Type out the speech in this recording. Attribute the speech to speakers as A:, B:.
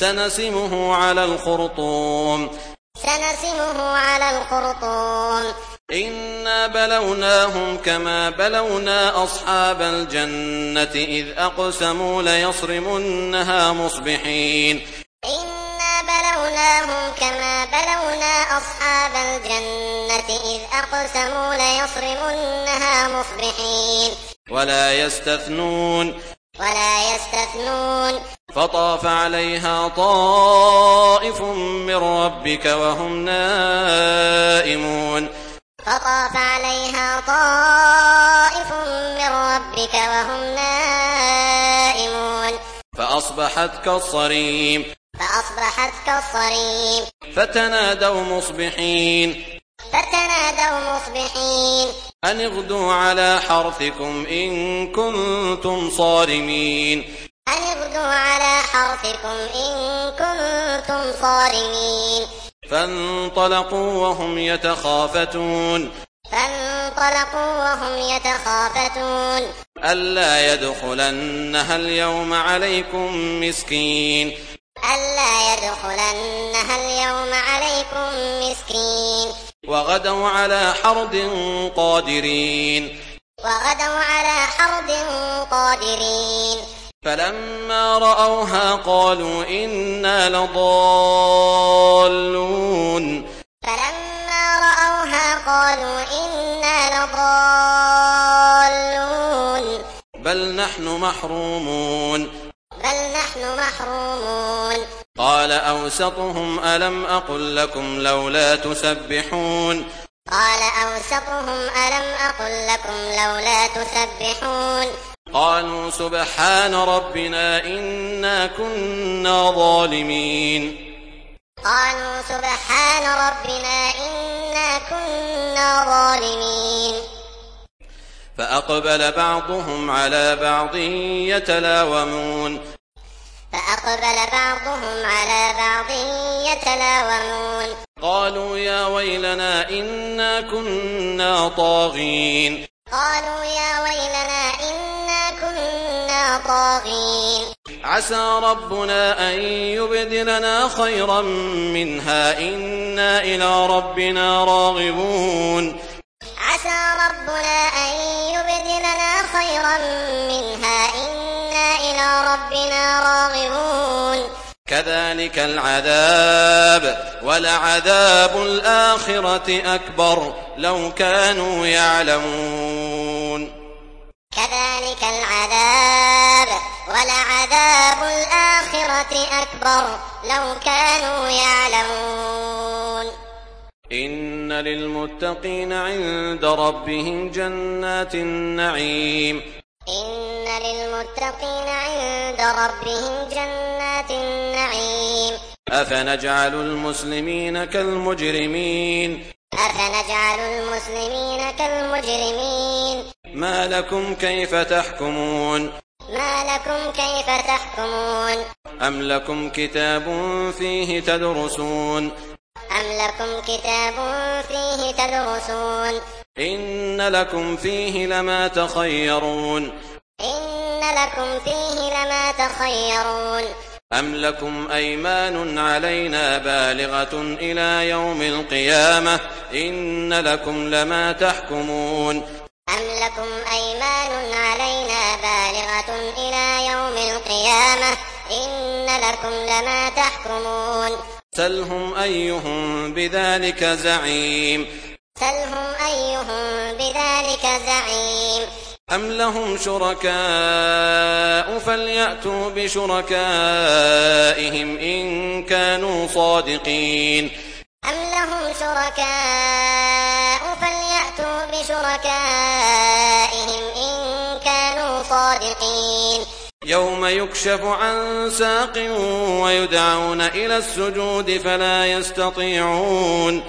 A: سنسمه على الخرطوم إنا بلوناهم كما بلونا أصحاب الجنة إذ أقسموا ليصرمنها مصبحين
B: إنا بلوناهم كما بلونا أصحاب الجنة إذ أقسموا ليصرمنها مصبحين
A: ولا يستثنون فطاف عليها طائف من ربك وهم نائمون فأصبحت كالصريم فتنادوا مصبحين أن اغدوا على حرثكم إن كنتم صارمين فانطلقوا وهم يتخافتون ألا يدخلنها اليوم عليكم مسكين وغدوا على حرد قادرين فلما رأوها قالوا إنا لضالون بل نحن محرومون قال أوسطهم ألم أقل لكم لولا تسبحون قالوا سبحان ربنا إنا كنا ظالمين فأقبل بعضهم على بعض يتلاومون قالوا يا ويلنا إنا كنا طاغين عسى ربنا أن يبدلنا خيرا منها إنا إلى ربنا راغبون كذلك العذاب ولعذاب الآخرة أكبر لو كانوا يعلمون إن للمتقين عند ربهم جنات النعيم أفنجعل المسلمين كالمجرمين ما لكم كيف تحكمون أم لكم كتاب فيه تدرسون إن لكم فيه لما تخيرون أم لكم أيمان علينا بالغة إلى يوم القيامة إن لكم لما تحكمون سلهم أيهم بذلك زعيم أم لهم شركاء فليأتوا بشركائهم إن كانوا صادقين يوم يكشف عن ساق ويدعون إلى السجود فلا يستطيعون